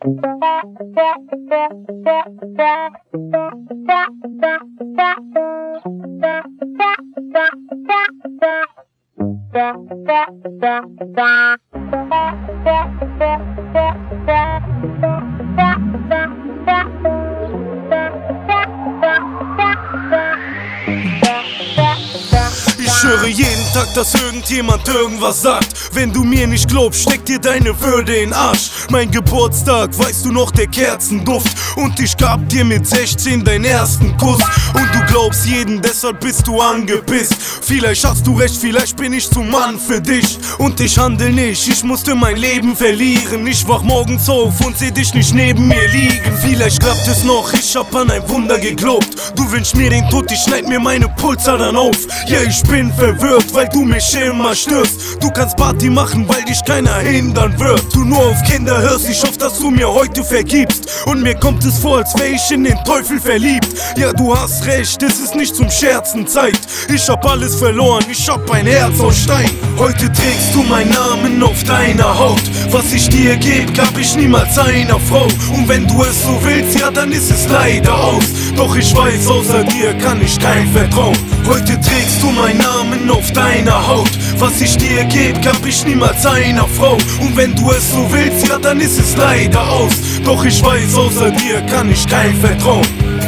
Ich höre jeden Tag, dass irgendjemand irgendwas sagt. Wenn du mir nicht glaubst, steck dir deine Würde in den Arsch. Mein Geburtstag, weißt du noch, der Kerzenduft. Und ich gab dir mit 16 deinen ersten Kuss. Und du glaubst jeden, deshalb bist du angepisst. Vielleicht hast du recht, vielleicht bin ich zum Mann für dich. Und ich handel nicht, ich musste mein Leben verlieren. Ich wach morgens auf und seh dich nicht neben mir liegen. Vielleicht klappt es noch, ich hab an ein Wunder geglaubt. Du wünschst mir den Tod, ich schneid mir meine Pulsadern auf. Ja, ich bin verwirrt, weil du mich immer störst. Du kannst Party machen, weil dich keiner hindern wird. Du nur auf Kinder hörst, ich hoffe, dass du mir heute vergibst. Und mir kommt es vor, als wär ich in den Teufel verliebt. Ja, du hast recht, es ist nicht zum Scherzen Zeit. Ich hab alles verloren, ich hab ein Herz aus Stein. Heute trägst du meinen Namen auf deiner Haut. Was ich dir geb, gab ich niemals einer Frau. Und wenn du es so willst, ja, dann ist es leider aus. Doch ich weiß, außer dir kann ich kein vertrauen. Heute trägst du meinen Namen auf deiner Haut. Was ich dir geb, gab ich niemals einer Frau. Und wenn du es so willst, ja, dann ist es leider aus. Doch ich weiß, außer dir kann ich kein vertrauen.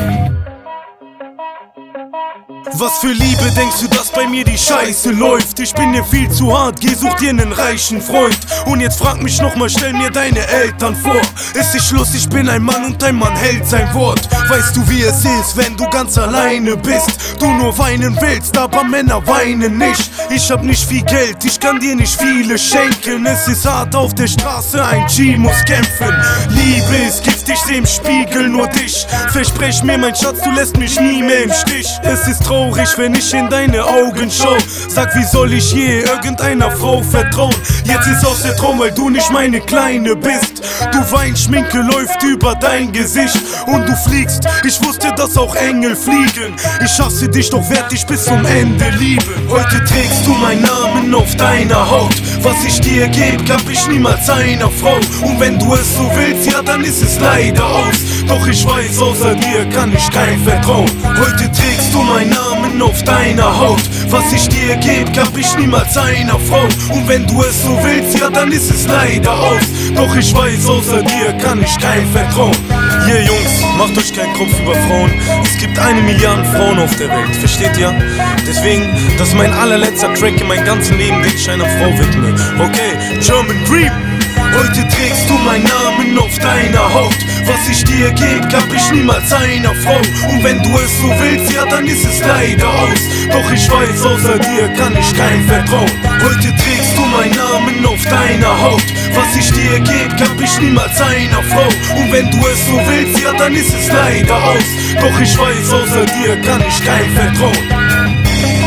Was für Liebe denkst du, dass bei mir die Scheiße läuft? Ich bin dir viel zu hart, geh such dir einen reichen Freund. Und jetzt frag mich nochmal, stell mir deine Eltern vor. Ist nicht Schluss, ich bin ein Mann und ein Mann hält sein Wort. Weißt du, wie es ist, wenn du ganz alleine bist? Du nur weinen willst, aber Männer weinen nicht. Ich hab nicht viel Geld, ich kann dir nicht viele schenken. Es ist hart auf der Straße, ein G muss kämpfen. Liebe ist Gift, ich seh im Spiegel nur dich. Versprech mir, mein Schatz, du lässt mich nie mehr im Stich. Es ist traurig, wenn ich in deine Augen schau. Sag, wie soll ich je irgendeiner Frau vertrauen? Jetzt ist aus der Traum, weil du nicht meine Kleine bist. Du weinst, Schminke läuft über dein Gesicht. Und du fliegst, ich wusste, dass auch Engel fliegen. Ich hasse dich, doch werd dich bis zum Ende lieben. Heute trägst du meinen Namen auf deiner Haut. Was ich dir geb, gab ich niemals einer Frau. Und wenn du es so willst, ja, dann ist es leider aus. Doch ich weiß, außer dir kann ich kein vertrauen. Heute trägst du meinen Namen auf deiner Haut. Was ich dir geb, gab ich niemals einer Frau. Und wenn du es so willst, ja, dann ist es leider aus. Doch ich weiß, außer dir kann ich kein vertrauen. Hier, Jungs, macht euch keinen Kopf über Frauen. Es gibt 1 Milliarde Frauen auf der Welt, versteht ihr? Deswegen, das ist mein allerletzter Track in meinem ganzen Leben, den ich einer Frau widme. Okay, German Dream. Heute trägst du meinen Namen auf deiner Haut. Was ich dir geb, gab ich niemals einer Frau. Und wenn du es so willst, ja, dann ist es leider aus. Doch ich weiß, außer dir kann ich kein vertrauen. Heute trägst du meinen Namen auf deiner Haut. Was ich dir geb, gab ich niemals einer Frau. Und wenn du es so willst, ja, dann ist es leider aus. Doch ich weiß, außer dir kann ich kein vertrauen.